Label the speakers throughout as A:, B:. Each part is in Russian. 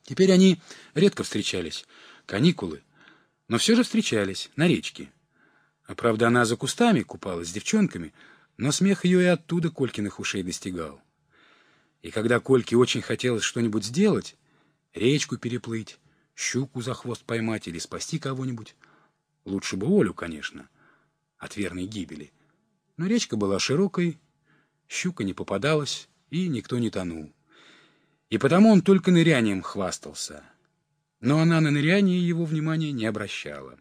A: Теперь они редко встречались, каникулы, но все же встречались на речке. А правда, она за кустами купалась с девчонками, но смех ее и оттуда Колькиных ушей достигал. И когда Кольке очень хотелось что-нибудь сделать, речку переплыть, щуку за хвост поймать или спасти кого-нибудь, лучше бы Олю, конечно, от верной гибели. Но речка была широкой, щука не попадалась, и никто не тонул. И потому он только нырянием хвастался. Но она на ныряние его внимания не обращала.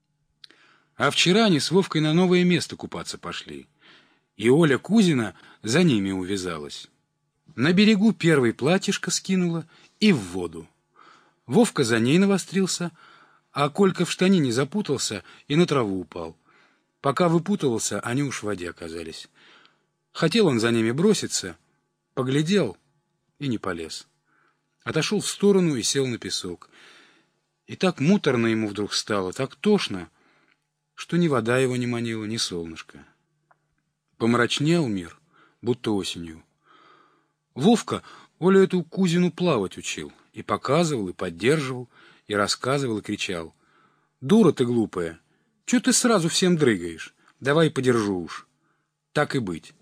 A: А вчера они с Вовкой на новое место купаться пошли, и Оля Кузина за ними увязалась. На берегу первый платьишко скинула и в воду. Вовка за ней навострился, а Колька в штанине запутался и на траву упал. Пока выпутывался, они уж в воде оказались. Хотел он за ними броситься, поглядел и не полез. Отошел в сторону и сел на песок. И так муторно ему вдруг стало, так тошно, что ни вода его не манила, ни солнышко. Помрачнел мир, будто осенью. Вовка Олю эту Кузину плавать учил, и показывал, и поддерживал, и рассказывал, и кричал: «Дура ты глупая! Чё ты сразу всем дрыгаешь? Давай подержу уж. Так и быть».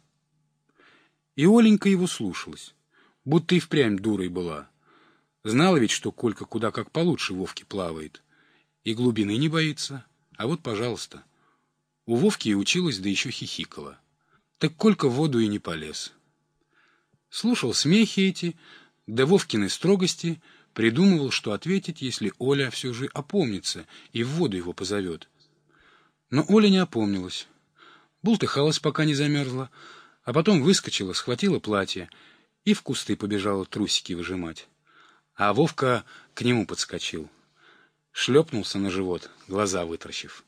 A: И Оленька его слушалась, будто и впрямь дурой была. Знала ведь, что Колька куда как получше Вовки плавает, и глубины не боится. А вот, пожалуйста, у Вовки и училась, да еще хихикала. Так Колька в воду и не полез. Слушал смехи эти, да Вовкины строгости, придумывал, что ответить, если Оля все же опомнится и в воду его позовет. Но Оля не опомнилась. Бултыхалась, пока не замерзла, а потом выскочила, схватила платье и в кусты побежала трусики выжимать. А Вовка к нему подскочил. Шлепнулся на живот, глаза вытращив.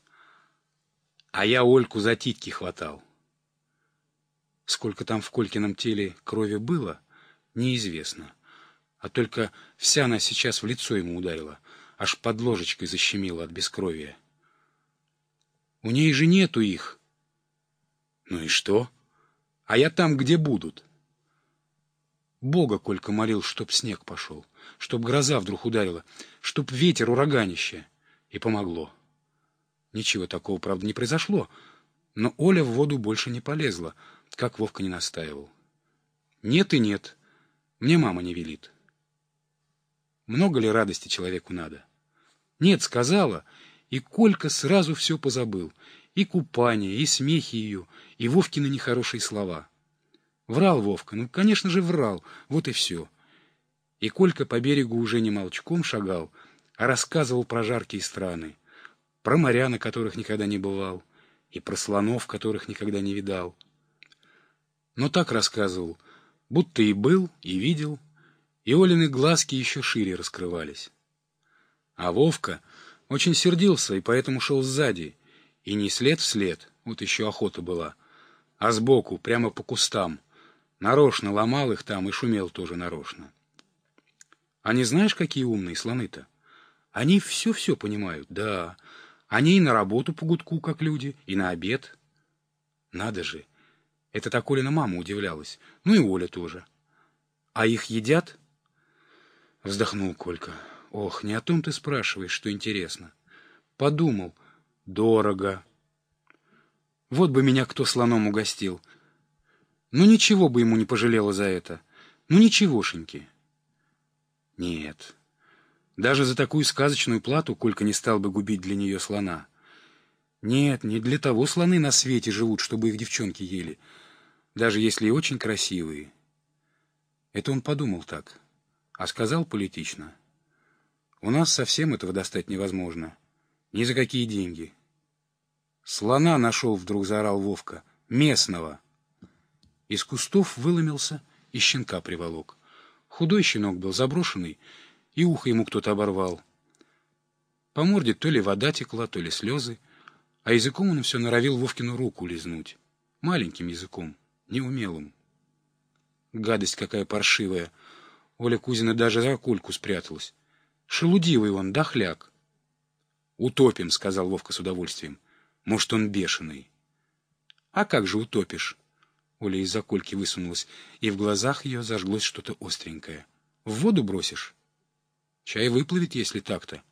A: А я Ольку за титьки хватал. Сколько там в Колькином теле крови было, неизвестно. А только вся она сейчас в лицо ему ударила, аж под ложечкой защемила от бескровия. У ней же нету их. Ну и что? А я там, где будут. Бога Колька молил, чтоб снег пошел, чтоб гроза вдруг ударила, чтоб ветер ураганище. И помогло. Ничего такого, правда, не произошло, но Оля в воду больше не полезла, как Вовка не настаивал. Нет и нет, мне мама не велит. Много ли радости человеку надо? Нет, сказала, и Колька сразу все позабыл. И купание, и смехи ее, и Вовкины нехорошие слова. Врал Вовка, ну, конечно же, врал, вот и все. И Колька по берегу уже не молчком шагал, а рассказывал про жаркие страны, про моря, на которых никогда не бывал, и про слонов, которых никогда не видал. Но так рассказывал, будто и был, и видел, и Олины глазки еще шире раскрывались. А Вовка очень сердился, и поэтому шел сзади, и не след в след, вот еще охота была, а сбоку, прямо по кустам, нарочно ломал их там и шумел тоже нарочно. Они знаешь, какие умные слоны-то? Они все-все понимают, да. Они и на работу по гудку, как люди, и на обед. Надо же! Это так Олина мама удивлялась. Ну и Оля тоже. А их едят? Вздохнул Колька. Ох, не о том ты спрашиваешь, что интересно. Подумал. Дорого. Вот бы меня кто слоном угостил. Ну ничего бы ему не пожалело за это. Ну ничегошеньки. Нет. Даже за такую сказочную плату Колька не стал бы губить для нее слона. Нет, не для того слоны на свете живут, чтобы их девчонки ели, даже если и очень красивые. Это он подумал так, а сказал политично. У нас совсем этого достать невозможно. Ни за какие деньги. Слона нашел, вдруг заорал Вовка. Местного. Из кустов выломился и щенка приволок. Худой щенок был заброшенный, и ухо ему кто-то оборвал. По морде то ли вода текла, то ли слезы, а языком он все норовил Вовкину руку лизнуть. Маленьким языком, неумелым. Гадость какая паршивая. Оля Кузина даже за Кольку спряталась. Шелудивый он, дохляк. «Утопим», — сказал Вовка с удовольствием. «Может, он бешеный». «А как же утопишь?» Оля из-за Кольки высунулась, и в глазах ее зажглось что-то остренькое. «В воду бросишь?» Чай выплывет, если так-то.